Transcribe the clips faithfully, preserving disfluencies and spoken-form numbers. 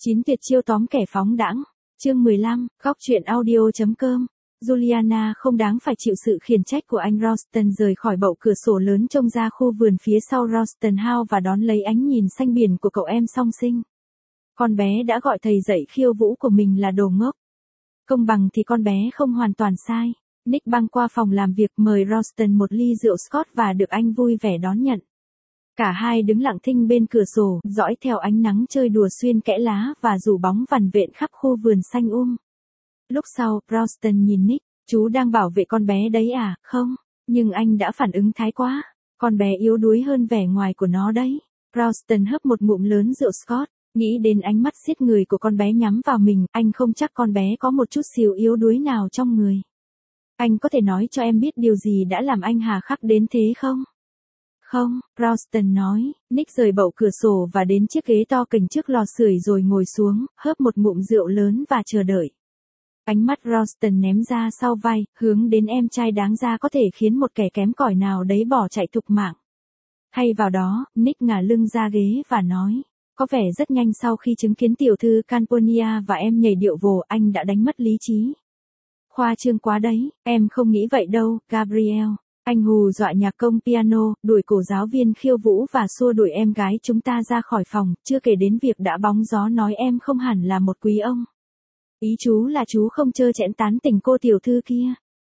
chín tuyệt chiêu tóm kẻ phóng đãng. Chương mười lăm, góc truyện audio.com. Juliana không đáng phải chịu sự khiển trách của anh Ralston rời khỏi bậu cửa sổ lớn trông ra khu vườn phía sau Ralston House và đón lấy ánh nhìn xanh biển của cậu em song sinh. Con bé đã gọi thầy dạy khiêu vũ của mình là đồ ngốc. Công bằng thì con bé không hoàn toàn sai. Nick băng qua phòng làm việc mời Ralston một ly rượu Scotch và được anh vui vẻ đón nhận. Cả hai đứng lặng thinh bên cửa sổ, dõi theo ánh nắng chơi đùa xuyên kẽ lá và rủ bóng vằn vện khắp khu vườn xanh um. Lúc sau, Ralston nhìn Nick, chú đang bảo vệ con bé đấy à, không? Nhưng anh đã phản ứng thái quá. Con bé yếu đuối hơn vẻ ngoài của nó đấy. Ralston hớp một ngụm lớn rượu Scotch, nghĩ đến ánh mắt xiết người của con bé nhắm vào mình, anh không chắc con bé có một chút xíu yếu đuối nào trong người. Anh có thể nói cho em biết điều gì đã làm anh hà khắc đến thế không? Không, Ralston nói. Nick rời bậu cửa sổ và đến chiếc ghế to kềnh trước lò sưởi rồi ngồi xuống, hớp một ngụm rượu lớn và chờ đợi. Ánh mắt Ralston ném ra sau vai, hướng đến em trai đáng ra có thể khiến một kẻ kém cỏi nào đấy bỏ chạy thục mạng. Thay vào đó, Nick ngả lưng ra ghế và nói, có vẻ rất nhanh sau khi chứng kiến tiểu thư Camponia và em nhảy điệu vồ, anh đã đánh mất lý trí. Khoa trương quá đấy, em không nghĩ vậy đâu, Gabriel. Anh hù dọa nhạc công piano, đuổi cổ giáo viên khiêu vũ và xua đuổi em gái chúng ta ra khỏi phòng, chưa kể đến việc đã bóng gió nói em không hẳn là một quý ông. Ý chú là chú không trơ trẽn tán tỉnh cô tiểu thư kia.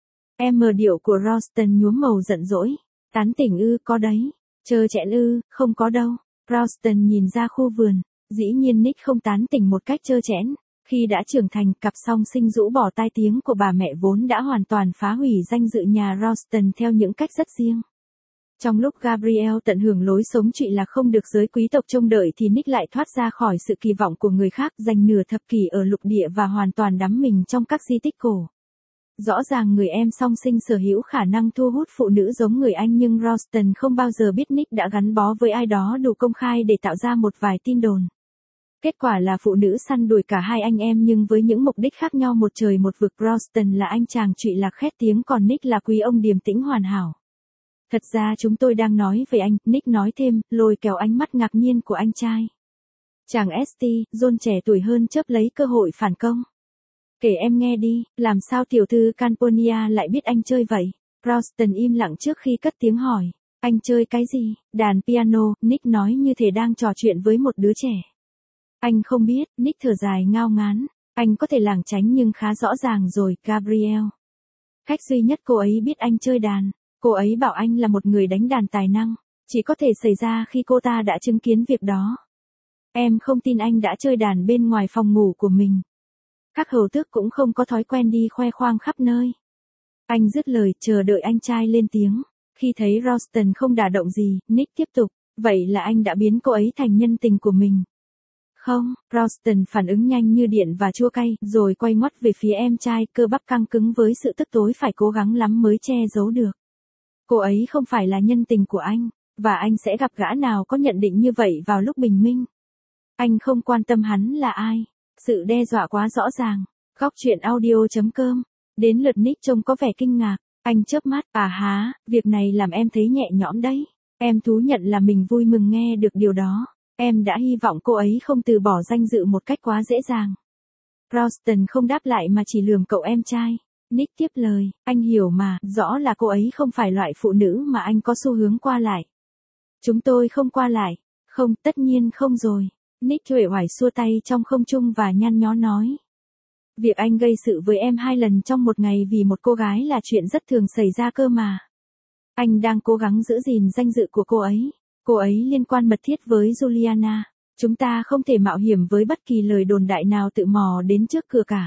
Em mờ điệu của Ralston nhuốm màu giận dỗi. Tán tỉnh ư, có đấy. Trơ trẽn ư, không có đâu. Ralston nhìn ra khu vườn. Dĩ nhiên Nick không tán tỉnh một cách trơ trẽn. Khi đã trưởng thành, cặp song sinh rũ bỏ tai tiếng của bà mẹ vốn đã hoàn toàn phá hủy danh dự nhà Ralston theo những cách rất riêng. Trong lúc Gabriel tận hưởng lối sống trụy lạc không được giới quý tộc trông đợi thì Nick lại thoát ra khỏi sự kỳ vọng của người khác, dành nửa thập kỷ ở lục địa và hoàn toàn đắm mình trong các di tích cổ. Rõ ràng người em song sinh sở hữu khả năng thu hút phụ nữ giống người anh, nhưng Ralston không bao giờ biết Nick đã gắn bó với ai đó đủ công khai để tạo ra một vài tin đồn. Kết quả là phụ nữ săn đuổi cả hai anh em nhưng với những mục đích khác nhau, một trời một vực. Ralston là anh chàng trụy lạc khét tiếng còn Nick là quý ông điềm tĩnh hoàn hảo. Thật ra chúng tôi đang nói về anh, Nick nói thêm, lôi kéo ánh mắt ngạc nhiên của anh trai. Chàng ét tê, John trẻ tuổi hơn chớp lấy cơ hội phản công. Kể em nghe đi, làm sao tiểu thư Camponia lại biết anh chơi vậy? Ralston im lặng trước khi cất tiếng hỏi. Anh chơi cái gì? Đàn piano, Nick nói như thể đang trò chuyện với một đứa trẻ. Anh không biết, Nick thở dài ngao ngán. Anh có thể lảng tránh nhưng khá rõ ràng rồi, Gabriel. Cách duy nhất cô ấy biết anh chơi đàn. Cô ấy bảo anh là một người đánh đàn tài năng. Chỉ có thể xảy ra khi cô ta đã chứng kiến việc đó. Em không tin anh đã chơi đàn bên ngoài phòng ngủ của mình. Các hầu tước cũng không có thói quen đi khoe khoang khắp nơi. Anh dứt lời, chờ đợi anh trai lên tiếng. Khi thấy Ralston không đả động gì, Nick tiếp tục. Vậy là anh đã biến cô ấy thành nhân tình của mình. Không, Ralston phản ứng nhanh như điện và chua cay, rồi quay ngoắt về phía em trai, cơ bắp căng cứng với sự tức tối phải cố gắng lắm mới che giấu được. Cô ấy không phải là nhân tình của anh, và anh sẽ gặp gã nào có nhận định như vậy vào lúc bình minh. Anh không quan tâm hắn là ai. Sự đe dọa quá rõ ràng. Góc truyện audio.com. Đến lượt Nick trông có vẻ kinh ngạc. Anh chớp mắt, à há, việc này làm em thấy nhẹ nhõm đấy. Em thú nhận là mình vui mừng nghe được điều đó. Em đã hy vọng cô ấy không từ bỏ danh dự một cách quá dễ dàng. Ralston không đáp lại mà chỉ lườm cậu em trai. Nick tiếp lời, anh hiểu mà, rõ là cô ấy không phải loại phụ nữ mà anh có xu hướng qua lại. Chúng tôi không qua lại. Không, tất nhiên không rồi. Nick uể oải xua tay trong không trung và nhăn nhó nói. Việc anh gây sự với em hai lần trong một ngày vì một cô gái là chuyện rất thường xảy ra cơ mà. Anh đang cố gắng giữ gìn danh dự của cô ấy. Cô ấy liên quan mật thiết với Juliana. Chúng ta không thể mạo hiểm với bất kỳ lời đồn đại nào tự mò đến trước cửa cả.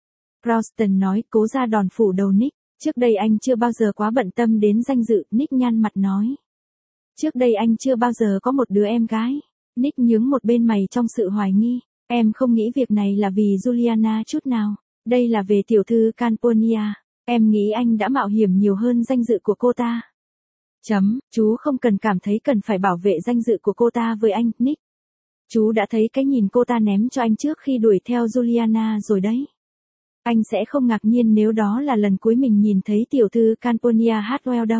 Ralston nói, cố ra đòn phủ đầu Nick. Trước đây anh chưa bao giờ quá bận tâm đến danh dự, Nick nhăn mặt nói. Trước đây anh chưa bao giờ có một đứa em gái. Nick nhướng một bên mày trong sự hoài nghi. Em không nghĩ việc này là vì Juliana chút nào. Đây là về tiểu thư Camponia. Em nghĩ anh đã mạo hiểm nhiều hơn danh dự của cô ta. Chấm, chú không cần cảm thấy cần phải bảo vệ danh dự của cô ta với anh, Nick. Chú đã thấy cái nhìn cô ta ném cho anh trước khi đuổi theo Juliana rồi đấy. Anh sẽ không ngạc nhiên nếu đó là lần cuối mình nhìn thấy tiểu thư Camponia Hartwell đâu.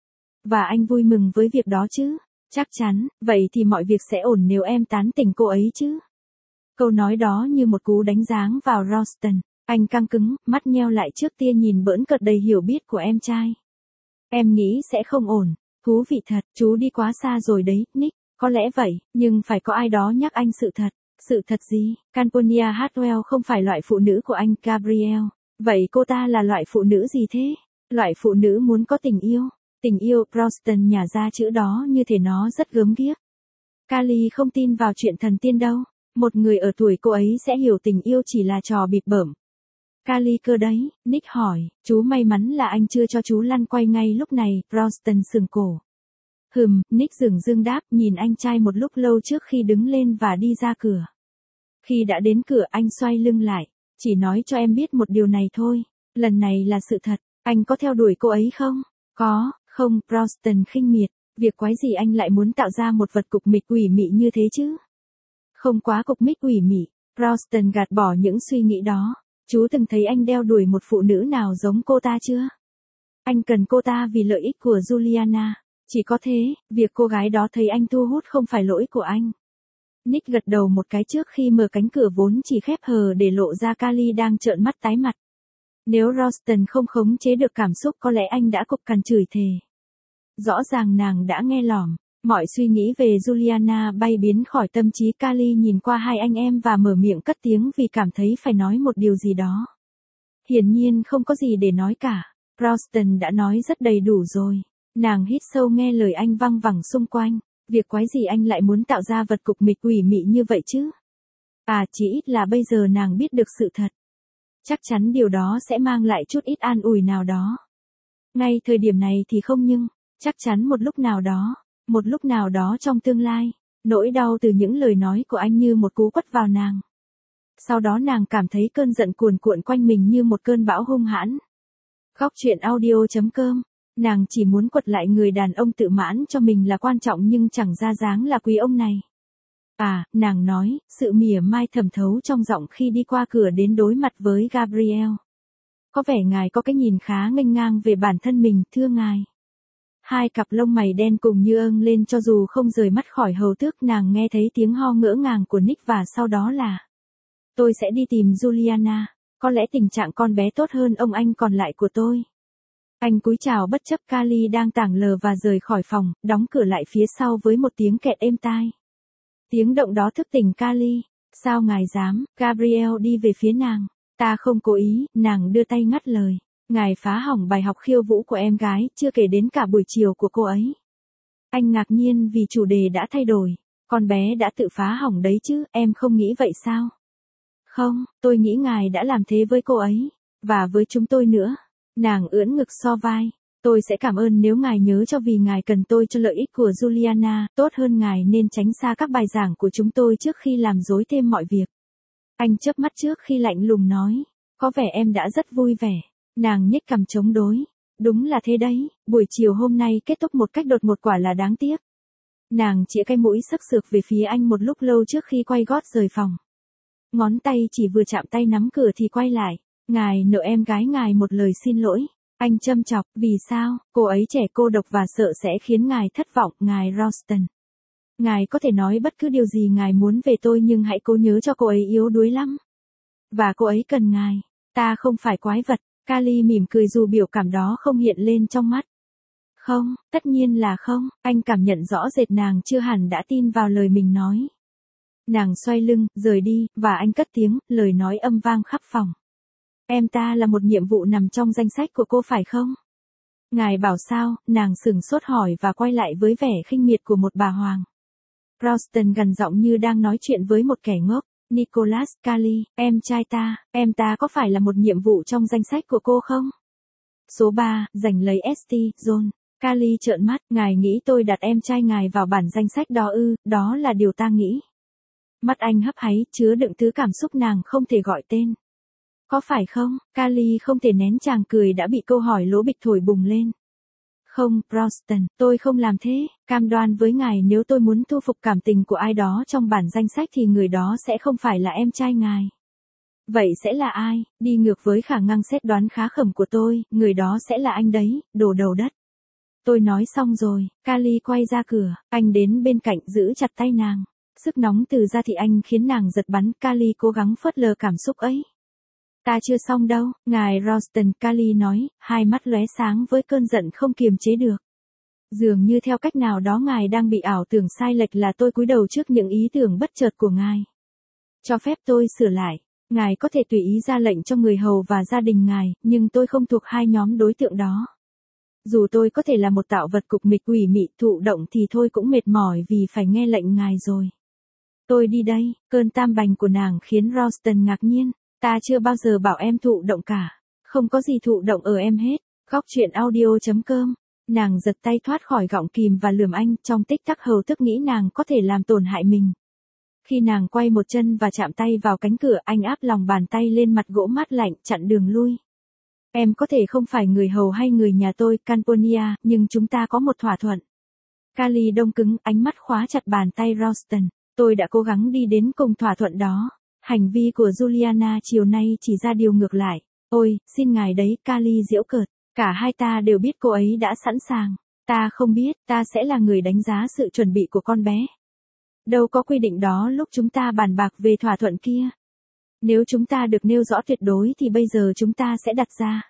Và anh vui mừng với việc đó chứ. Chắc chắn, vậy thì mọi việc sẽ ổn nếu em tán tỉnh cô ấy chứ. Câu nói đó như một cú đánh giáng vào Ralston. Anh căng cứng, mắt nheo lại trước tia nhìn bỡn cợt đầy hiểu biết của em trai. Em nghĩ sẽ không ổn. Thú vị thật, chú đi quá xa rồi đấy, Nick. Có lẽ vậy, nhưng phải có ai đó nhắc anh sự thật. Sự thật gì? Calpurnia Hartwell không phải loại phụ nữ của anh Gabriel. Vậy cô ta là loại phụ nữ gì thế? Loại phụ nữ muốn có tình yêu. Tình yêu, Ralston nhả ra chữ đó như thể nó rất gớm ghiếc. Kali không tin vào chuyện thần tiên đâu. Một người ở tuổi cô ấy sẽ hiểu tình yêu chỉ là trò bịp bợm. Kali cơ đấy, Nick hỏi, chú may mắn là anh chưa cho chú lăn quay ngay lúc này, Ralston sừng cổ. Hừm, Nick dửng dưng đáp, nhìn anh trai một lúc lâu trước khi đứng lên và đi ra cửa. Khi đã đến cửa anh xoay lưng lại, chỉ nói cho em biết một điều này thôi, lần này là sự thật, anh có theo đuổi cô ấy không? Có, không, Ralston khinh miệt, việc quái gì anh lại muốn tạo ra một vật cục mịch quỷ mị như thế chứ? Không quá cục mích quỷ mị, Ralston gạt bỏ những suy nghĩ đó. Chú từng thấy anh đeo đuổi một phụ nữ nào giống cô ta chưa? Anh cần cô ta vì lợi ích của Juliana. Chỉ có thế, việc cô gái đó thấy anh thu hút không phải lỗi của anh. Nick gật đầu một cái trước khi mở cánh cửa vốn chỉ khép hờ để lộ ra Kali đang trợn mắt tái mặt. Nếu Ralston không khống chế được cảm xúc có lẽ anh đã cục cằn chửi thề. Rõ ràng nàng đã nghe lỏm. Mọi suy nghĩ về Juliana bay biến khỏi tâm trí Kali nhìn qua hai anh em và mở miệng cất tiếng vì cảm thấy phải nói một điều gì đó. Hiển nhiên không có gì để nói cả. Ralston đã nói rất đầy đủ rồi. Nàng hít sâu nghe lời anh văng vẳng xung quanh. Việc quái gì anh lại muốn tạo ra vật cục mịch quỷ mị như vậy chứ? À chỉ ít là bây giờ nàng biết được sự thật. Chắc chắn điều đó sẽ mang lại chút ít an ủi nào đó. Ngay thời điểm này thì không nhưng, chắc chắn một lúc nào đó. Một lúc nào đó trong tương lai, nỗi đau từ những lời nói của anh như một cú quất vào nàng. Sau đó nàng cảm thấy cơn giận cuồn cuộn quanh mình như một cơn bão hung hãn. Góc truyện audio chấm com. Nàng chỉ muốn quật lại người đàn ông tự mãn cho mình là quan trọng nhưng chẳng ra dáng là quý ông này. À, nàng nói, sự mỉa mai thẩm thấu trong giọng khi đi qua cửa đến đối mặt với Gabriel. Có vẻ ngài có cái nhìn khá nghênh ngang về bản thân mình, thưa ngài. Hai cặp lông mày đen cùng như âng lên cho dù không rời mắt khỏi hầu tước nàng nghe thấy tiếng ho ngỡ ngàng của Nick và sau đó là. Tôi sẽ đi tìm Juliana, có lẽ tình trạng con bé tốt hơn ông anh còn lại của tôi. Anh cúi chào bất chấp Kali đang tảng lờ và rời khỏi phòng, đóng cửa lại phía sau với một tiếng kẹt êm tai. Tiếng động đó thức tỉnh Kali. Sao ngài dám? Gabriel đi về phía nàng. Ta không cố ý, nàng đưa tay ngắt lời. Ngài phá hỏng bài học khiêu vũ của em gái, chưa kể đến cả buổi chiều của cô ấy. Anh ngạc nhiên vì chủ đề đã thay đổi. Con bé đã tự phá hỏng đấy chứ, em không nghĩ vậy sao? Không, tôi nghĩ ngài đã làm thế với cô ấy. Và với chúng tôi nữa. Nàng ưỡn ngực so vai. Tôi sẽ cảm ơn nếu ngài nhớ cho vì ngài cần tôi cho lợi ích của Juliana. Tốt hơn ngài nên tránh xa các bài giảng của chúng tôi trước khi làm rối thêm mọi việc. Anh chớp mắt trước khi lạnh lùng nói. Có vẻ em đã rất vui vẻ. Nàng nhếch cằm chống đối. Đúng là thế đấy, buổi chiều hôm nay kết thúc một cách đột ngột quả là đáng tiếc. Nàng chĩa cái mũi sắc sược về phía anh một lúc lâu trước khi quay gót rời phòng. Ngón tay chỉ vừa chạm tay nắm cửa thì quay lại. Ngài nợ em gái ngài một lời xin lỗi. Anh châm chọc, vì sao, cô ấy trẻ cô độc và sợ sẽ khiến ngài thất vọng, ngài Ralston. Ngài có thể nói bất cứ điều gì ngài muốn về tôi nhưng hãy cố nhớ cho cô ấy yếu đuối lắm. Và cô ấy cần ngài. Ta không phải quái vật. Kali mỉm cười dù biểu cảm đó không hiện lên trong mắt. Không, tất nhiên là không, anh cảm nhận rõ rệt nàng chưa hẳn đã tin vào lời mình nói. Nàng xoay lưng, rời đi, và anh cất tiếng, lời nói âm vang khắp phòng. Em ta là một nhiệm vụ nằm trong danh sách của cô phải không? Ngài bảo sao, nàng sửng sốt hỏi và quay lại với vẻ khinh miệt của một bà hoàng. Ralston gằn giọng như đang nói chuyện với một kẻ ngốc. Nicholas, Kali, em trai ta, em ta có phải là một nhiệm vụ trong danh sách của cô không? Số ba, giành lấy ét tê, John. Kali trợn mắt, ngài nghĩ tôi đặt em trai ngài vào bản danh sách đó ư, đó là điều ta nghĩ. Mắt anh hấp háy, chứa đựng thứ cảm xúc nàng không thể gọi tên. Có phải không? Kali không thể nén chàng cười đã bị câu hỏi lố bịch thổi bùng lên. Không, Ralston, tôi không làm thế, cam đoan với ngài nếu tôi muốn thu phục cảm tình của ai đó trong bản danh sách thì người đó sẽ không phải là em trai ngài. Vậy sẽ là ai? Đi ngược với khả năng xét đoán khá khẩm của tôi, người đó sẽ là anh đấy, đồ đầu đất. Tôi nói xong rồi, Kali quay ra cửa, anh đến bên cạnh giữ chặt tay nàng. Sức nóng từ da thịt anh khiến nàng giật bắn, Kali cố gắng phớt lờ cảm xúc ấy. Ta chưa xong đâu, ngài Ralston, Kali nói, hai mắt lóe sáng với cơn giận không kiềm chế được. Dường như theo cách nào đó ngài đang bị ảo tưởng sai lệch là tôi cúi đầu trước những ý tưởng bất chợt của ngài. Cho phép tôi sửa lại, ngài có thể tùy ý ra lệnh cho người hầu và gia đình ngài, nhưng tôi không thuộc hai nhóm đối tượng đó. Dù tôi có thể là một tạo vật cục mịch quỷ mị thụ động thì thôi cũng mệt mỏi vì phải nghe lệnh ngài rồi. Tôi đi đây, cơn tam bành của nàng khiến Ralston ngạc nhiên, ta chưa bao giờ bảo em thụ động cả, không có gì thụ động ở em hết, góc truyện audio.com. Nàng giật tay thoát khỏi gọng kìm và lườm anh, trong tích tắc hầu tức nghĩ nàng có thể làm tổn hại mình. Khi nàng quay một chân và chạm tay vào cánh cửa, anh áp lòng bàn tay lên mặt gỗ mát lạnh, chặn đường lui. Em có thể không phải người hầu hay người nhà tôi, Calpurnia, nhưng chúng ta có một thỏa thuận. Kali đông cứng, ánh mắt khóa chặt bàn tay Ralston. Tôi đã cố gắng đi đến cùng thỏa thuận đó. Hành vi của Juliana chiều nay chỉ ra điều ngược lại. Ôi, xin ngài đấy, Kali giễu cợt. Cả hai ta đều biết cô ấy đã sẵn sàng. Ta không biết, ta sẽ là người đánh giá sự chuẩn bị của con bé. Đâu có quy định đó lúc chúng ta bàn bạc về thỏa thuận kia. Nếu chúng ta được nêu rõ tuyệt đối thì bây giờ chúng ta sẽ đặt ra.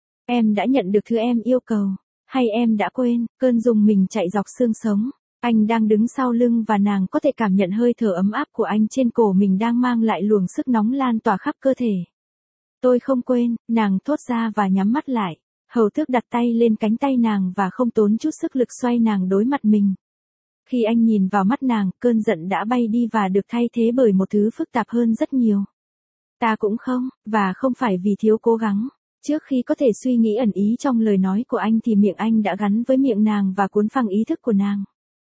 Em đã nhận được thứ em yêu cầu. Hay em đã quên, cơn rùng mình chạy dọc xương sống. Anh đang đứng sau lưng và nàng có thể cảm nhận hơi thở ấm áp của anh trên cổ mình đang mang lại luồng sức nóng lan tỏa khắp cơ thể. Tôi không quên, nàng thốt ra và nhắm mắt lại. Hầu tước đặt tay lên cánh tay nàng và không tốn chút sức lực xoay nàng đối mặt mình. Khi anh nhìn vào mắt nàng, cơn giận đã bay đi và được thay thế bởi một thứ phức tạp hơn rất nhiều. Ta cũng không, và không phải vì thiếu cố gắng. Trước khi có thể suy nghĩ ẩn ý trong lời nói của anh thì miệng anh đã gắn với miệng nàng và cuốn phăng ý thức của nàng.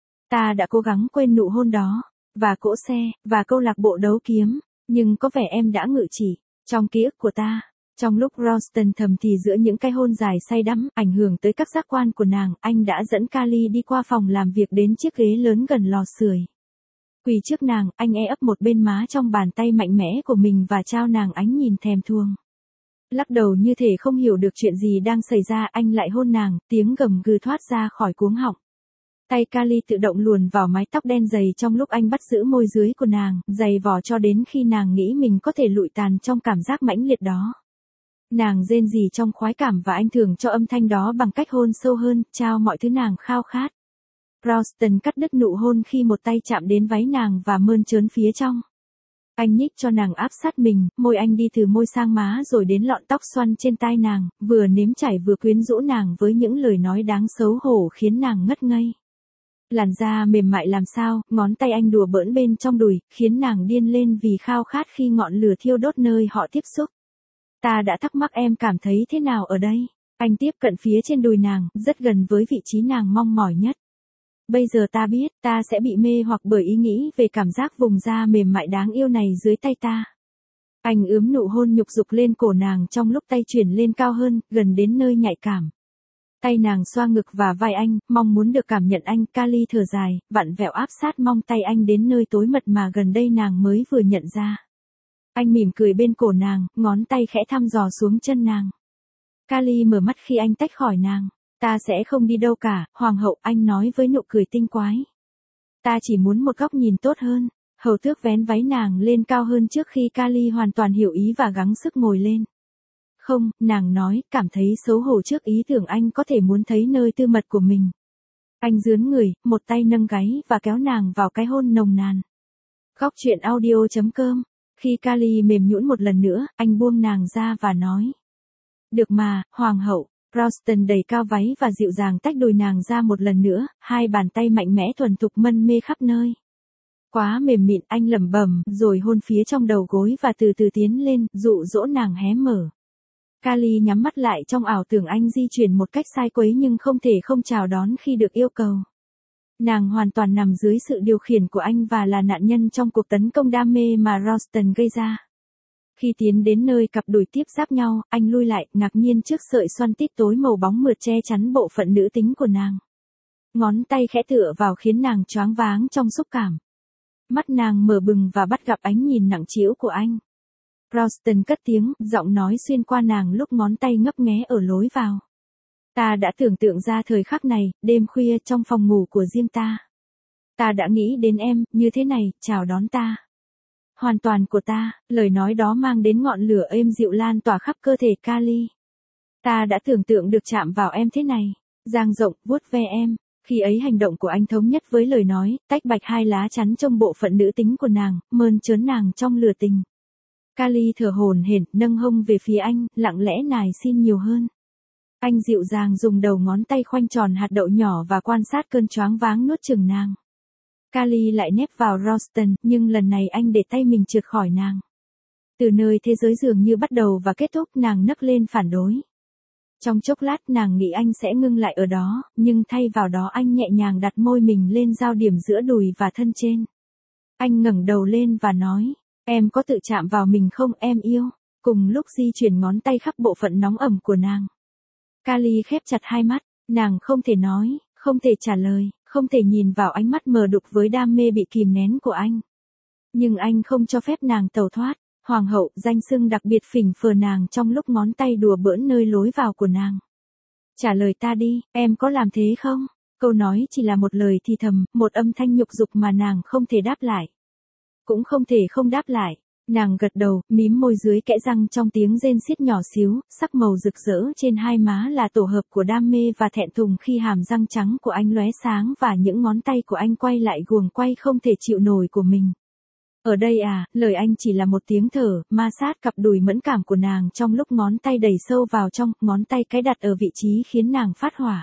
Ta đã cố gắng quên nụ hôn đó, và cỗ xe, và câu lạc bộ đấu kiếm, nhưng có vẻ em đã ngự chỉ, trong ký ức của ta. Trong lúc Ralston thầm thì giữa những cái hôn dài say đắm, ảnh hưởng tới các giác quan của nàng, anh đã dẫn Kali đi qua phòng làm việc đến chiếc ghế lớn gần lò sưởi. Quỳ trước nàng, anh e ấp một bên má trong bàn tay mạnh mẽ của mình và trao nàng ánh nhìn thèm thuồng. Lắc đầu như thể không hiểu được chuyện gì đang xảy ra, anh lại hôn nàng, tiếng gầm gừ thoát ra khỏi cuống họng. Tay Kali tự động luồn vào mái tóc đen dày trong lúc anh bắt giữ môi dưới của nàng, dày vò cho đến khi nàng nghĩ mình có thể lụi tàn trong cảm giác mãnh liệt đó. Nàng rên rỉ trong khoái cảm và anh thưởng cho âm thanh đó bằng cách hôn sâu hơn, trao mọi thứ nàng khao khát. Ralston cắt đứt nụ hôn khi một tay chạm đến váy nàng và mơn trớn phía trong. Anh nhích cho nàng áp sát mình, môi anh đi từ môi sang má rồi đến lọn tóc xoăn trên tai nàng, vừa nếm trải vừa quyến rũ nàng với những lời nói đáng xấu hổ khiến nàng ngất ngây. Làn da mềm mại làm sao, ngón tay anh đùa bỡn bên trong đùi, khiến nàng điên lên vì khao khát khi ngọn lửa thiêu đốt nơi họ tiếp xúc. Ta đã thắc mắc em cảm thấy thế nào ở đây. Anh tiếp cận phía trên đùi nàng, rất gần với vị trí nàng mong mỏi nhất. Bây giờ ta biết, ta sẽ bị mê hoặc bởi ý nghĩ về cảm giác vùng da mềm mại đáng yêu này dưới tay ta. Anh ướm nụ hôn nhục dục lên cổ nàng trong lúc tay chuyển lên cao hơn, gần đến nơi nhạy cảm. Tay nàng xoa ngực và vai anh, mong muốn được cảm nhận anh. Kali thở dài, vặn vẹo áp sát mong tay anh đến nơi tối mật mà gần đây nàng mới vừa nhận ra. Anh mỉm cười bên cổ nàng, ngón tay khẽ thăm dò xuống chân nàng. Kali mở mắt khi anh tách khỏi nàng. Ta sẽ không đi đâu cả, hoàng hậu, anh nói với nụ cười tinh quái. Ta chỉ muốn một góc nhìn tốt hơn. Hầu tước vén váy nàng lên cao hơn trước khi Kali hoàn toàn hiểu ý và gắng sức ngồi lên. Không, nàng nói, cảm thấy xấu hổ trước ý tưởng anh có thể muốn thấy nơi tư mật của mình. Anh dướn người, một tay nâng gáy và kéo nàng vào cái hôn nồng nàn. Góc truyện audio.com. Khi Kali mềm nhũn một lần nữa, anh buông nàng ra và nói. Được mà, hoàng hậu. Ralston đẩy cao váy và dịu dàng tách đùi nàng ra một lần nữa, hai bàn tay mạnh mẽ thuần thục mân mê khắp nơi. Quá mềm mịn, anh lẩm bẩm, rồi hôn phía trong đầu gối và từ từ tiến lên, dụ dỗ nàng hé mở. Kali nhắm mắt lại trong ảo tưởng anh di chuyển một cách sai quấy nhưng không thể không chào đón khi được yêu cầu. Nàng hoàn toàn nằm dưới sự điều khiển của anh và là nạn nhân trong cuộc tấn công đam mê mà Ralston gây ra. Khi tiến đến nơi cặp đùi tiếp giáp nhau, anh lui lại, ngạc nhiên trước sợi xoăn tít tối màu bóng mượt che chắn bộ phận nữ tính của nàng. Ngón tay khẽ tựa vào khiến nàng choáng váng trong xúc cảm. Mắt nàng mở bừng và bắt gặp ánh nhìn nặng trĩu của anh. Ralston cất tiếng, giọng nói xuyên qua nàng lúc ngón tay ngấp nghé ở lối vào. Ta đã tưởng tượng ra thời khắc này, đêm khuya trong phòng ngủ của riêng ta. Ta đã nghĩ đến em, như thế này, chào đón ta. Hoàn toàn của ta, lời nói đó mang đến ngọn lửa êm dịu lan tỏa khắp cơ thể Kali. Ta đã tưởng tượng được chạm vào em thế này, dang rộng, vuốt ve em. Khi ấy hành động của anh thống nhất với lời nói, tách bạch hai lá chắn trong bộ phận nữ tính của nàng, mơn trớn nàng trong lửa tình. Kali thở hổn hển, nâng hông về phía anh, lặng lẽ nài xin nhiều hơn. Anh dịu dàng dùng đầu ngón tay khoanh tròn hạt đậu nhỏ và quan sát cơn choáng váng nuốt chửng nàng. Kali lại nép vào Ralston, nhưng lần này anh để tay mình trượt khỏi nàng. Từ nơi thế giới dường như bắt đầu và kết thúc, nàng nấc lên phản đối. Trong chốc lát nàng nghĩ anh sẽ ngưng lại ở đó, nhưng thay vào đó anh nhẹ nhàng đặt môi mình lên giao điểm giữa đùi và thân trên. Anh ngẩng đầu lên và nói, em có tự chạm vào mình không em yêu, cùng lúc di chuyển ngón tay khắp bộ phận nóng ẩm của nàng. Kali khép chặt hai mắt, nàng không thể nói, không thể trả lời, không thể nhìn vào ánh mắt mờ đục với đam mê bị kìm nén của anh. Nhưng anh không cho phép nàng tẩu thoát. Hoàng hậu, danh xưng đặc biệt phỉnh phờ nàng trong lúc ngón tay đùa bỡn nơi lối vào của nàng. Trả lời ta đi, em có làm thế không? Câu nói chỉ là một lời thì thầm, một âm thanh nhục dục mà nàng không thể đáp lại. Cũng không thể không đáp lại. Nàng gật đầu, mím môi dưới kẽ răng trong tiếng rên xiết nhỏ xíu, sắc màu rực rỡ trên hai má là tổ hợp của đam mê và thẹn thùng khi hàm răng trắng của anh lóe sáng và những ngón tay của anh quay lại guồng quay không thể chịu nổi của mình. Ở đây à, lời anh chỉ là một tiếng thở, ma sát cặp đùi mẫn cảm của nàng trong lúc ngón tay đẩy sâu vào trong, ngón tay cái đặt ở vị trí khiến nàng phát hỏa.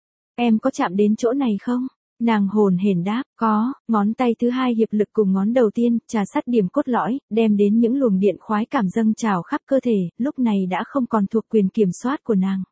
Em có chạm đến chỗ này không? Nàng hồn hển đáp, có, ngón tay thứ hai hiệp lực cùng ngón đầu tiên, trà sát điểm cốt lõi, đem đến những luồng điện khoái cảm dâng trào khắp cơ thể, lúc này đã không còn thuộc quyền kiểm soát của nàng.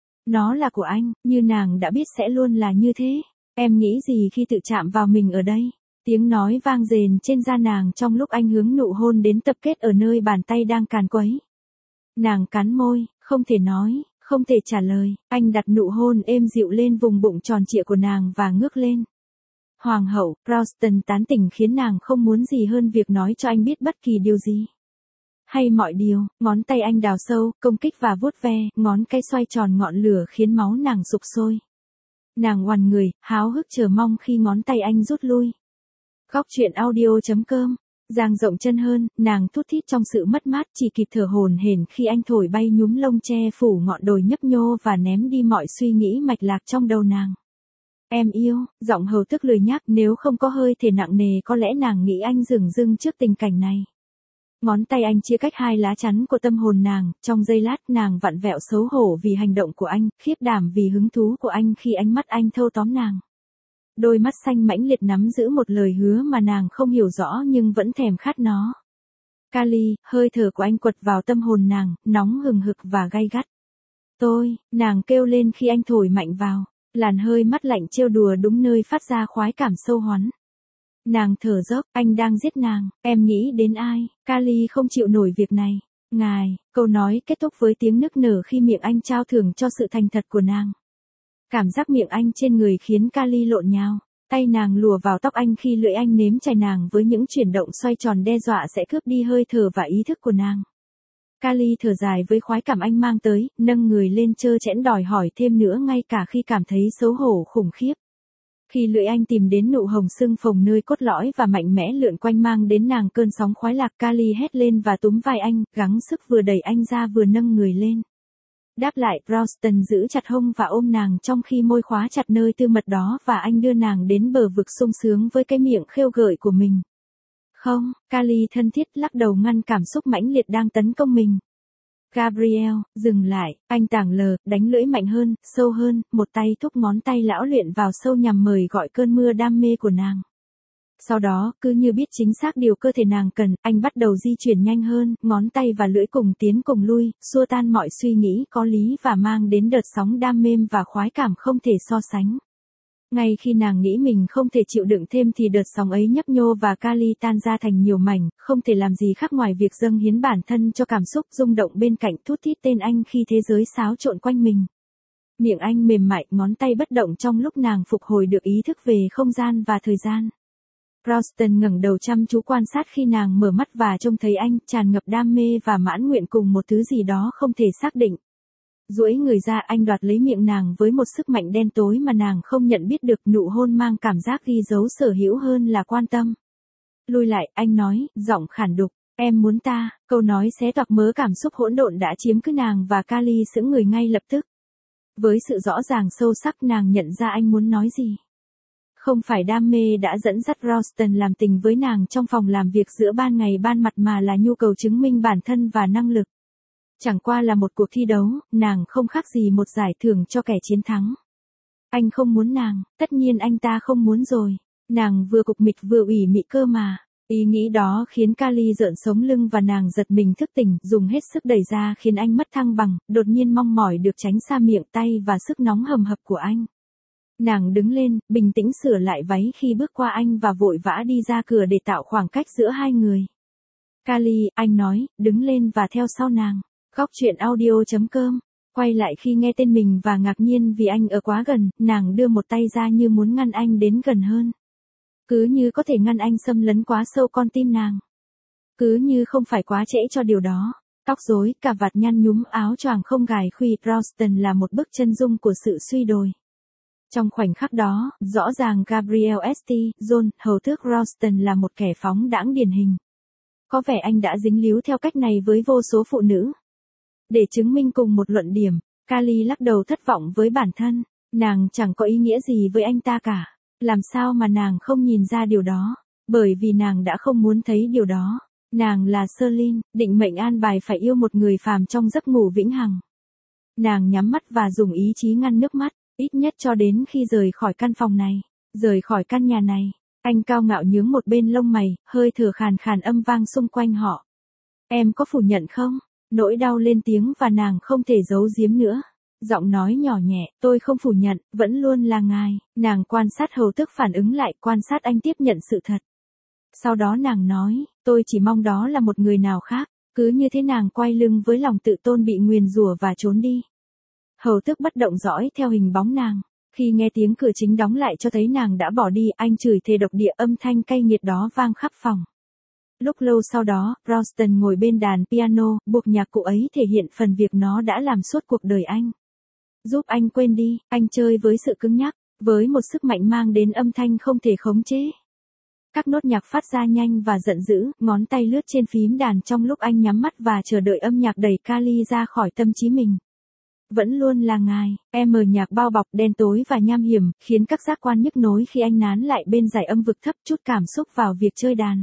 Nó là của anh, như nàng đã biết sẽ luôn là như thế. Em nghĩ gì khi tự chạm vào mình ở đây? Tiếng nói vang rền trên da nàng trong lúc anh hướng nụ hôn đến tập kết ở nơi bàn tay đang càn quấy. Nàng cắn môi, không thể nói, không thể trả lời, anh đặt nụ hôn êm dịu lên vùng bụng tròn trịa của nàng và ngước lên. Hoàng hậu, Ralston tán tỉnh khiến nàng không muốn gì hơn việc nói cho anh biết bất kỳ điều gì. Hay mọi điều, ngón tay anh đào sâu, công kích và vuốt ve, ngón cái xoay tròn ngọn lửa khiến máu nàng sục sôi. Nàng oằn người, háo hức chờ mong khi ngón tay anh rút lui. Góc truyện audio chấm com, dang rộng chân hơn, nàng thút thít trong sự mất mát chỉ kịp thở hổn hển khi anh thổi bay nhúm lông che phủ ngọn đồi nhấp nhô và ném đi mọi suy nghĩ mạch lạc trong đầu nàng. Em yêu, giọng hầu tức lười nhác, nếu không có hơi thể nặng nề có lẽ nàng nghĩ anh dửng dưng trước tình cảnh này. Ngón tay anh chia cách hai lá chắn của tâm hồn nàng, trong giây lát nàng vặn vẹo xấu hổ vì hành động của anh, khiếp đảm vì hứng thú của anh khi ánh mắt anh thâu tóm nàng. Đôi mắt xanh mãnh liệt nắm giữ một lời hứa mà nàng không hiểu rõ nhưng vẫn thèm khát nó. Kali, hơi thở của anh quật vào tâm hồn nàng, nóng hừng hực và gay gắt. Tôi, nàng kêu lên khi anh thổi mạnh vào, làn hơi mắt lạnh trêu đùa đúng nơi phát ra khoái cảm sâu hoắm. Nàng thở dốc, anh đang giết nàng, em nghĩ đến ai? Kali không chịu nổi việc này. Ngài, câu nói kết thúc với tiếng nức nở khi miệng anh trao thưởng cho sự thành thật của nàng. Cảm giác miệng anh trên người khiến Kali lộn nhào, tay nàng lùa vào tóc anh khi lưỡi anh nếm chài nàng với những chuyển động xoay tròn đe dọa sẽ cướp đi hơi thở và ý thức của nàng. Kali thở dài với khoái cảm anh mang tới, nâng người lên trơ trẽn đòi hỏi thêm nữa ngay cả khi cảm thấy xấu hổ khủng khiếp. Khi lưỡi anh tìm đến nụ hồng sưng phồng nơi cốt lõi và mạnh mẽ lượn quanh mang đến nàng cơn sóng khoái lạc, Kali hét lên và túm vai anh, gắng sức vừa đẩy anh ra vừa nâng người lên. Đáp lại, Ralston giữ chặt hông và ôm nàng trong khi môi khóa chặt nơi tư mật đó và anh đưa nàng đến bờ vực sung sướng với cái miệng khêu gợi của mình. Không, Kali thân thiết lắc đầu ngăn cảm xúc mãnh liệt đang tấn công mình. Gabriel, dừng lại, anh tảng lờ, đánh lưỡi mạnh hơn, sâu hơn, một tay thúc ngón tay lão luyện vào sâu nhằm mời gọi cơn mưa đam mê của nàng. Sau đó, cứ như biết chính xác điều cơ thể nàng cần, anh bắt đầu di chuyển nhanh hơn, ngón tay và lưỡi cùng tiến cùng lui, xua tan mọi suy nghĩ có lý và mang đến đợt sóng đam mê và khoái cảm không thể so sánh. Ngay khi nàng nghĩ mình không thể chịu đựng thêm thì đợt sóng ấy nhấp nhô và Kali tan ra thành nhiều mảnh, không thể làm gì khác ngoài việc dâng hiến bản thân cho cảm xúc rung động bên cạnh thút thít tên anh khi thế giới xáo trộn quanh mình. Miệng anh mềm mại, ngón tay bất động trong lúc nàng phục hồi được ý thức về không gian và thời gian. Ralston ngẩng đầu chăm chú quan sát khi nàng mở mắt và trông thấy anh, tràn ngập đam mê và mãn nguyện cùng một thứ gì đó không thể xác định. Duỗi người ra anh đoạt lấy miệng nàng với một sức mạnh đen tối mà nàng không nhận biết được, nụ hôn mang cảm giác ghi dấu sở hữu hơn là quan tâm. Lui lại, anh nói, giọng khản đục, em muốn ta, câu nói xé toạc mớ cảm xúc hỗn độn đã chiếm cứ nàng và Kali sững người ngay lập tức. Với sự rõ ràng sâu sắc nàng nhận ra anh muốn nói gì. Không phải đam mê đã dẫn dắt Ralston làm tình với nàng trong phòng làm việc giữa ban ngày ban mặt mà là nhu cầu chứng minh bản thân và năng lực. Chẳng qua là một cuộc thi đấu, nàng không khác gì một giải thưởng cho kẻ chiến thắng. Anh không muốn nàng, tất nhiên anh ta không muốn rồi. Nàng vừa cục mịch vừa ủy mị cơ mà. Ý nghĩ đó khiến Kali rợn sống lưng và nàng giật mình thức tỉnh, dùng hết sức đẩy ra khiến anh mất thăng bằng, đột nhiên mong mỏi được tránh xa miệng tay và sức nóng hầm hập của anh. Nàng đứng lên, bình tĩnh sửa lại váy khi bước qua anh và vội vã đi ra cửa để tạo khoảng cách giữa hai người. Kali, anh nói, đứng lên và theo sau nàng. Góc truyện audio chấm com. Quay lại khi nghe tên mình và ngạc nhiên vì anh ở quá gần, nàng đưa một tay ra như muốn ngăn anh đến gần hơn. Cứ như có thể ngăn anh xâm lấn quá sâu con tim nàng. Cứ như không phải quá trễ cho điều đó. Tóc rối, cà vạt nhăn nhúm, áo choàng không gài khuy, Ralston là một bức chân dung của sự suy đồi. Trong khoảnh khắc đó, rõ ràng Gabriel St. John, hầu tước Ralston là một kẻ phóng đãng điển hình. Có vẻ anh đã dính líu theo cách này với vô số phụ nữ. Để chứng minh cùng một luận điểm, Kali lắc đầu thất vọng với bản thân. Nàng chẳng có ý nghĩa gì với anh ta cả. Làm sao mà nàng không nhìn ra điều đó? Bởi vì nàng đã không muốn thấy điều đó. Nàng là Selin, định mệnh an bài phải yêu một người phàm trong giấc ngủ vĩnh hằng. Nàng nhắm mắt và dùng ý chí ngăn nước mắt, ít nhất cho đến khi rời khỏi căn phòng này, rời khỏi căn nhà này. Anh cao ngạo nhướng một bên lông mày, hơi thở khàn khàn âm vang xung quanh họ. Em có phủ nhận không? Nỗi đau lên tiếng và nàng không thể giấu giếm nữa. Giọng nói nhỏ nhẹ, tôi không phủ nhận, vẫn luôn là ngài. Nàng quan sát hầu tước phản ứng lại, quan sát anh tiếp nhận sự thật. Sau đó nàng nói, tôi chỉ mong đó là một người nào khác. Cứ như thế nàng quay lưng với lòng tự tôn bị nguyền rủa và trốn đi. Hầu tước bất động dõi theo hình bóng nàng. Khi nghe tiếng cửa chính đóng lại cho thấy nàng đã bỏ đi, anh chửi thề độc địa, âm thanh cay nghiệt đó vang khắp phòng. Lúc lâu sau đó, Ralston ngồi bên đàn piano, buộc nhạc cụ ấy thể hiện phần việc nó đã làm suốt cuộc đời anh. Giúp anh quên đi, anh chơi với sự cứng nhắc, với một sức mạnh mang đến âm thanh không thể khống chế. Các nốt nhạc phát ra nhanh và giận dữ, ngón tay lướt trên phím đàn trong lúc anh nhắm mắt và chờ đợi âm nhạc đẩy Kali ra khỏi tâm trí mình. Vẫn luôn là ngài, em mờ nhạc bao bọc đen tối và nham hiểm, khiến các giác quan nhức nối khi anh nán lại bên dải âm vực thấp, chút cảm xúc vào việc chơi đàn.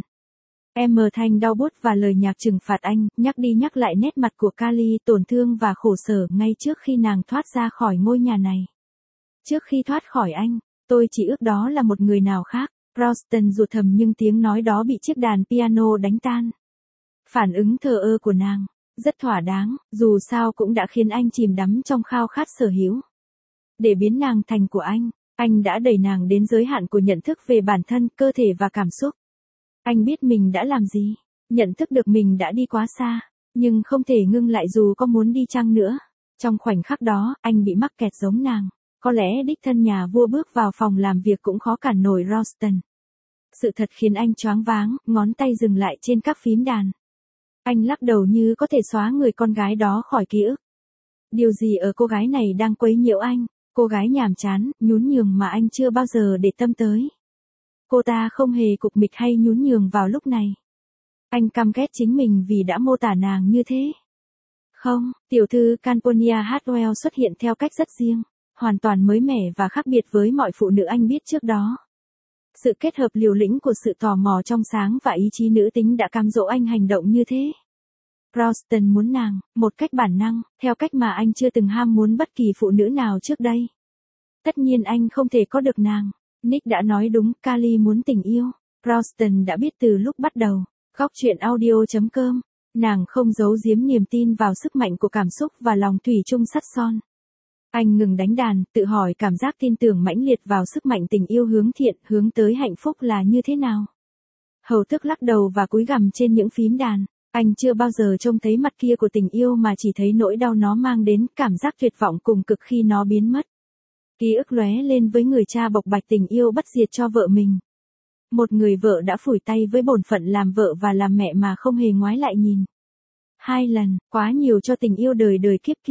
Em mờ thanh đau buốt và lời nhạc trừng phạt anh, nhắc đi nhắc lại nét mặt của Kali tổn thương và khổ sở ngay trước khi nàng thoát ra khỏi ngôi nhà này. Trước khi thoát khỏi anh, tôi chỉ ước đó là một người nào khác. Ralston rụt thầm nhưng tiếng nói đó bị chiếc đàn piano đánh tan. Phản ứng thờ ơ của nàng, rất thỏa đáng, dù sao cũng đã khiến anh chìm đắm trong khao khát sở hữu. Để biến nàng thành của anh, anh đã đẩy nàng đến giới hạn của nhận thức về bản thân, cơ thể và cảm xúc. Anh biết mình đã làm gì, nhận thức được mình đã đi quá xa, nhưng không thể ngưng lại dù có muốn đi chăng nữa. Trong khoảnh khắc đó, anh bị mắc kẹt giống nàng. Có lẽ đích thân nhà vua bước vào phòng làm việc cũng khó cản nổi Ralston. Sự thật khiến anh choáng váng, ngón tay dừng lại trên các phím đàn. Anh lắc đầu như có thể xóa người con gái đó khỏi ký ức. Điều gì ở cô gái này đang quấy nhiễu anh? Cô gái nhàm chán, nhún nhường mà anh chưa bao giờ để tâm tới. Cô ta không hề cục mịch hay nhún nhường vào lúc này. Anh căm ghét chính mình vì đã mô tả nàng như thế. Không, tiểu thư Calpurnia Hartwell xuất hiện theo cách rất riêng, hoàn toàn mới mẻ và khác biệt với mọi phụ nữ anh biết trước đó. Sự kết hợp liều lĩnh của sự tò mò trong sáng và ý chí nữ tính đã cám dỗ anh hành động như thế. Ralston muốn nàng, một cách bản năng, theo cách mà anh chưa từng ham muốn bất kỳ phụ nữ nào trước đây. Tất nhiên anh không thể có được nàng. Nick đã nói đúng, Kali muốn tình yêu. Ralston đã biết từ lúc bắt đầu. Góc truyện audio chấm com. Nàng không giấu giếm niềm tin vào sức mạnh của cảm xúc và lòng thủy chung sắt son. Anh ngừng đánh đàn, tự hỏi cảm giác tin tưởng mãnh liệt vào sức mạnh tình yêu hướng thiện, hướng tới hạnh phúc là như thế nào. Hầu tước lắc đầu và cúi gằm trên những phím đàn. Anh chưa bao giờ trông thấy mặt kia của tình yêu mà chỉ thấy nỗi đau nó mang đến, cảm giác tuyệt vọng cùng cực khi nó biến mất. Ký ức lóe lên với người cha bộc bạch tình yêu bất diệt cho vợ mình. Một người vợ đã phủi tay với bổn phận làm vợ và làm mẹ mà không hề ngoái lại nhìn. Hai lần, quá nhiều cho tình yêu đời đời kiếp kiếp.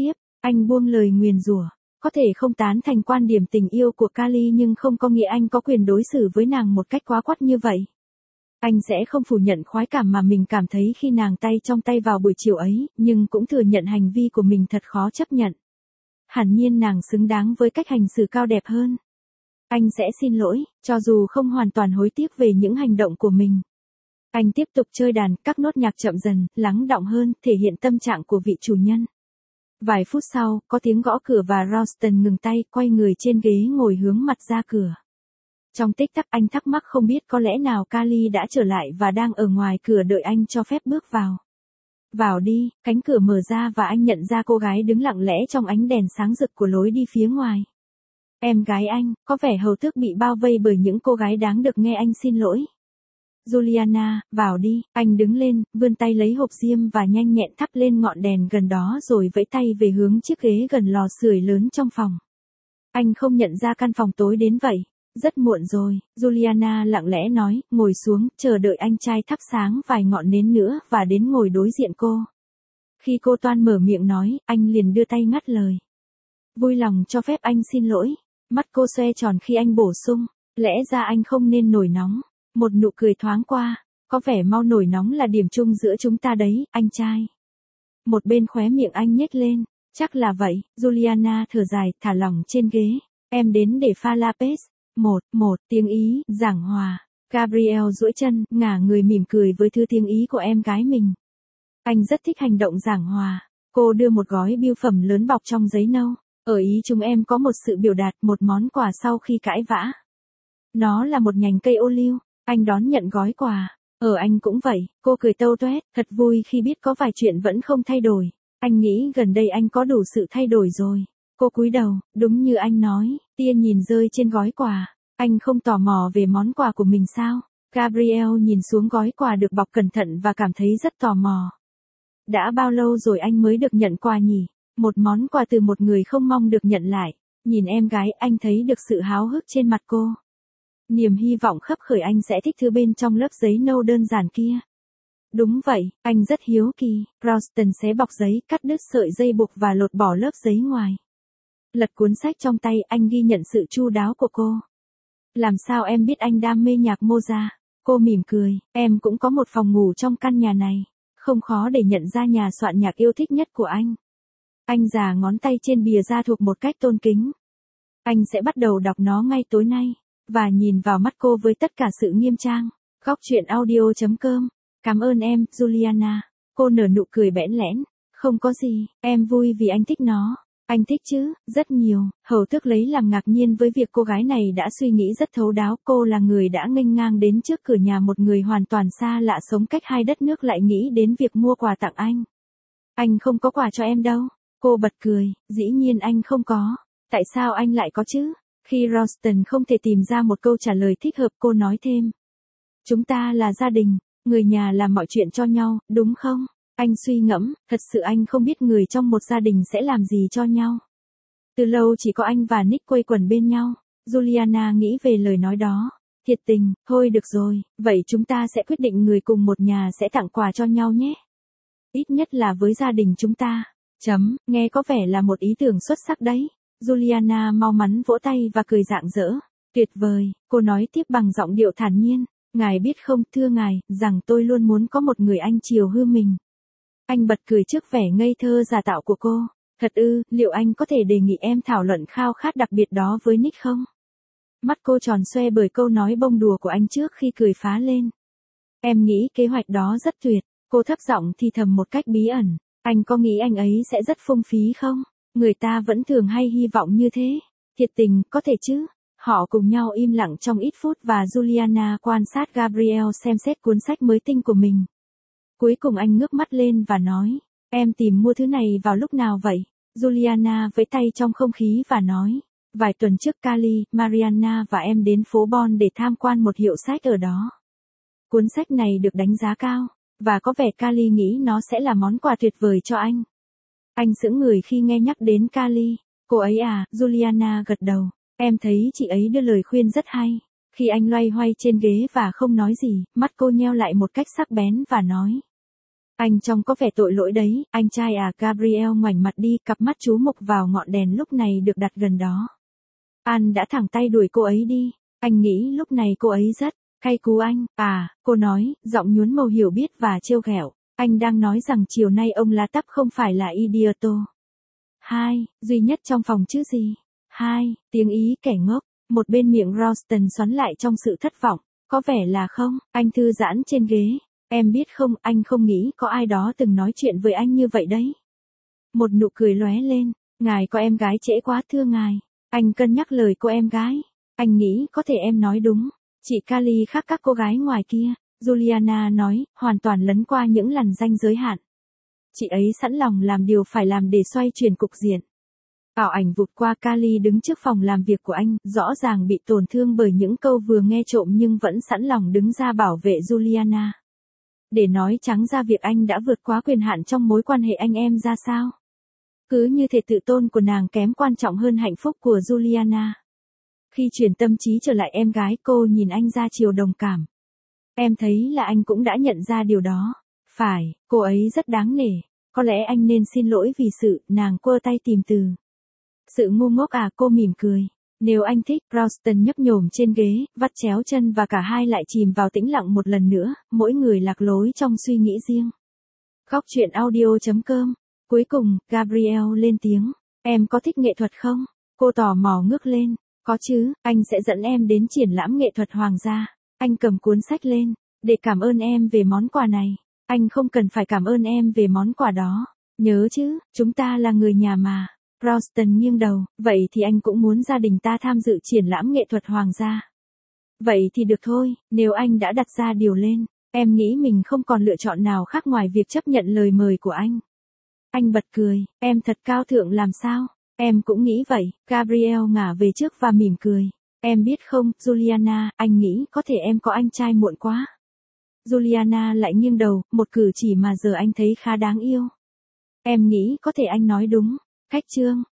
Anh buông lời nguyền rủa. Có thể không tán thành quan điểm tình yêu của Kali nhưng không có nghĩa anh có quyền đối xử với nàng một cách quá quắt như vậy. Anh sẽ không phủ nhận khoái cảm mà mình cảm thấy khi nàng tay trong tay vào buổi chiều ấy, nhưng cũng thừa nhận hành vi của mình thật khó chấp nhận. Hẳn nhiên nàng xứng đáng với cách hành xử cao đẹp hơn. Anh sẽ xin lỗi, cho dù không hoàn toàn hối tiếc về những hành động của mình. Anh tiếp tục chơi đàn, các nốt nhạc chậm dần, lắng đọng hơn, thể hiện tâm trạng của vị chủ nhân. Vài phút sau, có tiếng gõ cửa và Ralston ngừng tay, quay người trên ghế ngồi hướng mặt ra cửa. Trong tích tắc anh thắc mắc không biết có lẽ nào Kali đã trở lại và đang ở ngoài cửa đợi anh cho phép bước vào. Vào đi, cánh cửa mở ra và anh nhận ra cô gái đứng lặng lẽ trong ánh đèn sáng rực của lối đi phía ngoài. Em gái anh, có vẻ hầu thức bị bao vây bởi những cô gái đáng được nghe anh xin lỗi. Juliana, vào đi, anh đứng lên, vươn tay lấy hộp diêm và nhanh nhẹn thắp lên ngọn đèn gần đó rồi vẫy tay về hướng chiếc ghế gần lò sưởi lớn trong phòng. Anh không nhận ra căn phòng tối đến vậy. Rất muộn rồi, Juliana lặng lẽ nói, ngồi xuống, chờ đợi anh trai thắp sáng vài ngọn nến nữa và đến ngồi đối diện cô. Khi cô toan mở miệng nói, anh liền đưa tay ngắt lời. Vui lòng cho phép anh xin lỗi. Mắt cô xoe tròn khi anh bổ sung, lẽ ra anh không nên nổi nóng. Một nụ cười thoáng qua, có vẻ mau nổi nóng là điểm chung giữa chúng ta đấy, anh trai. Một bên khóe miệng anh nhếch lên, chắc là vậy, Juliana thở dài, thả lỏng trên ghế. Em đến để pha lapes. Một, một, tiếng Ý, giảng hòa. Gabriel duỗi chân, ngả người mỉm cười với thứ tiếng Ý của em gái mình. Anh rất thích hành động giảng hòa. Cô đưa một gói bưu phẩm lớn bọc trong giấy nâu. Ở Ý chúng em có một sự biểu đạt, một món quà sau khi cãi vã. Nó là một nhành cây ô liu. Anh đón nhận gói quà. Ở anh cũng vậy, cô cười tâu toét, thật vui khi biết có vài chuyện vẫn không thay đổi. Anh nghĩ gần đây anh có đủ sự thay đổi rồi. Cô cúi đầu, đúng như anh nói, tia nhìn rơi trên gói quà. Anh không tò mò về món quà của mình sao? Gabriel nhìn xuống gói quà được bọc cẩn thận và cảm thấy rất tò mò. Đã bao lâu rồi anh mới được nhận quà nhỉ? Một món quà từ một người không mong được nhận lại. Nhìn em gái, anh thấy được sự háo hức trên mặt cô. Niềm hy vọng khấp khởi anh sẽ thích thứ bên trong lớp giấy nâu đơn giản kia. Đúng vậy, anh rất hiếu kỳ. Ralston xé bọc giấy, cắt đứt sợi dây buộc và lột bỏ lớp giấy ngoài. Lật cuốn sách trong tay, anh ghi nhận sự chu đáo của cô. Làm sao em biết anh đam mê nhạc Mozart? Cô mỉm cười, em cũng có một phòng ngủ trong căn nhà này. Không khó để nhận ra nhà soạn nhạc yêu thích nhất của anh. Anh già ngón tay trên bìa ra thuộc một cách tôn kính. Anh sẽ bắt đầu đọc nó ngay tối nay. Và nhìn vào mắt cô với tất cả sự nghiêm trang. Góc truyện audio chấm com. Cảm ơn em, Juliana. Cô nở nụ cười bẽn lẽn. Không có gì, em vui vì anh thích nó. Anh thích chứ, rất nhiều. Hầu thức lấy làm ngạc nhiên với việc cô gái này đã suy nghĩ rất thấu đáo. Cô là người đã nghênh ngang đến trước cửa nhà một người hoàn toàn xa lạ sống cách hai đất nước lại nghĩ đến việc mua quà tặng anh. Anh không có quà cho em đâu. Cô bật cười, dĩ nhiên anh không có. Tại sao anh lại có chứ? Khi Ralston không thể tìm ra một câu trả lời thích hợp cô nói thêm. Chúng ta là gia đình, người nhà làm mọi chuyện cho nhau, đúng không? Anh suy ngẫm, thật sự anh không biết người trong một gia đình sẽ làm gì cho nhau. Từ lâu chỉ có anh và Nick quây quần bên nhau. Juliana nghĩ về lời nói đó. Thiệt tình, thôi được rồi, vậy chúng ta sẽ quyết định người cùng một nhà sẽ tặng quà cho nhau nhé. Ít nhất là với gia đình chúng ta. Chấm, nghe có vẻ là một ý tưởng xuất sắc đấy. Juliana mau mắn vỗ tay và cười rạng rỡ. Tuyệt vời, cô nói tiếp bằng giọng điệu thản nhiên. Ngài biết không, thưa ngài, rằng tôi luôn muốn có một người anh chiều hư mình. Anh bật cười trước vẻ ngây thơ giả tạo của cô. Thật ư, liệu anh có thể đề nghị em thảo luận khao khát đặc biệt đó với Nick không? Mắt cô tròn xoe bởi câu nói bông đùa của anh trước khi cười phá lên. Em nghĩ kế hoạch đó rất tuyệt. Cô thấp giọng thì thầm một cách bí ẩn. Anh có nghĩ anh ấy sẽ rất phung phí không? Người ta vẫn thường hay hy vọng như thế. Thiệt tình, có thể chứ? Họ cùng nhau im lặng trong ít phút và Juliana quan sát Gabriel xem xét cuốn sách mới tinh của mình. Cuối cùng anh ngước mắt lên và nói, em tìm mua thứ này vào lúc nào vậy? Juliana vẫy tay trong không khí và nói, vài tuần trước Kali, Mariana và em đến phố Bon để tham quan một hiệu sách ở đó. Cuốn sách này được đánh giá cao, và có vẻ Kali nghĩ nó sẽ là món quà tuyệt vời cho anh. Anh sững người khi nghe nhắc đến Kali. Cô ấy à, Juliana gật đầu. Em thấy chị ấy đưa lời khuyên rất hay. Khi anh loay hoay trên ghế và không nói gì, mắt cô nheo lại một cách sắc bén và nói. Anh trông có vẻ tội lỗi đấy, anh trai à. Gabriel ngoảnh mặt đi, cặp mắt chú mục vào ngọn đèn lúc này được đặt gần đó. An đã thẳng tay đuổi cô ấy đi. Anh nghĩ lúc này cô ấy rất cay cú anh. À, cô nói, giọng nhuốm màu hiểu biết và trêu ghẹo. Anh đang nói rằng chiều nay ông La Tắp không phải là idioto. Hai, duy nhất trong phòng chứ gì. Hai, tiếng Ý kẻ ngốc. Một bên miệng Ralston xoắn lại trong sự thất vọng. Có vẻ là không, anh thư giãn trên ghế. Em biết không, anh không nghĩ có ai đó từng nói chuyện với anh như vậy đấy. Một nụ cười lóe lên. Ngài có em gái trễ quá thưa ngài. Anh cân nhắc lời cô em gái. Anh nghĩ có thể em nói đúng. Chị Kali khác các cô gái ngoài kia. Juliana nói, hoàn toàn lấn qua những lằn ranh giới hạn. Chị ấy sẵn lòng làm điều phải làm để xoay chuyển cục diện. Ảo ảnh vụt qua Kali đứng trước phòng làm việc của anh, rõ ràng bị tổn thương bởi những câu vừa nghe trộm nhưng vẫn sẵn lòng đứng ra bảo vệ Juliana. Để nói trắng ra việc anh đã vượt quá quyền hạn trong mối quan hệ anh em ra sao. Cứ như thể tự tôn của nàng kém quan trọng hơn hạnh phúc của Juliana. Khi chuyển tâm trí trở lại em gái, cô nhìn anh ra chiều đồng cảm. Em thấy là anh cũng đã nhận ra điều đó. Phải, cô ấy rất đáng nể. Có lẽ anh nên xin lỗi vì sự, nàng quơ tay tìm từ. Sự ngu ngốc à, cô mỉm cười. Nếu anh thích, Ralston nhấp nhổm trên ghế, vắt chéo chân và cả hai lại chìm vào tĩnh lặng một lần nữa, mỗi người lạc lối trong suy nghĩ riêng. Góc truyện audio chấm com. Cuối cùng, Gabriel lên tiếng. Em có thích nghệ thuật không? Cô tò mò ngước lên. Có chứ, anh sẽ dẫn em đến triển lãm nghệ thuật hoàng gia. Anh cầm cuốn sách lên. Để cảm ơn em về món quà này. Anh không cần phải cảm ơn em về món quà đó. Nhớ chứ, chúng ta là người nhà mà. Ralston nghiêng đầu, vậy thì anh cũng muốn gia đình ta tham dự triển lãm nghệ thuật hoàng gia. Vậy thì được thôi, nếu anh đã đặt ra điều lên, em nghĩ mình không còn lựa chọn nào khác ngoài việc chấp nhận lời mời của anh. Anh bật cười, em thật cao thượng làm sao? Em cũng nghĩ vậy. Gabriel ngả về trước và mỉm cười. Em biết không, Juliana, anh nghĩ có thể em có anh trai muộn quá. Juliana lại nghiêng đầu, một cử chỉ mà giờ anh thấy khá đáng yêu. Em nghĩ có thể anh nói đúng. Cách chương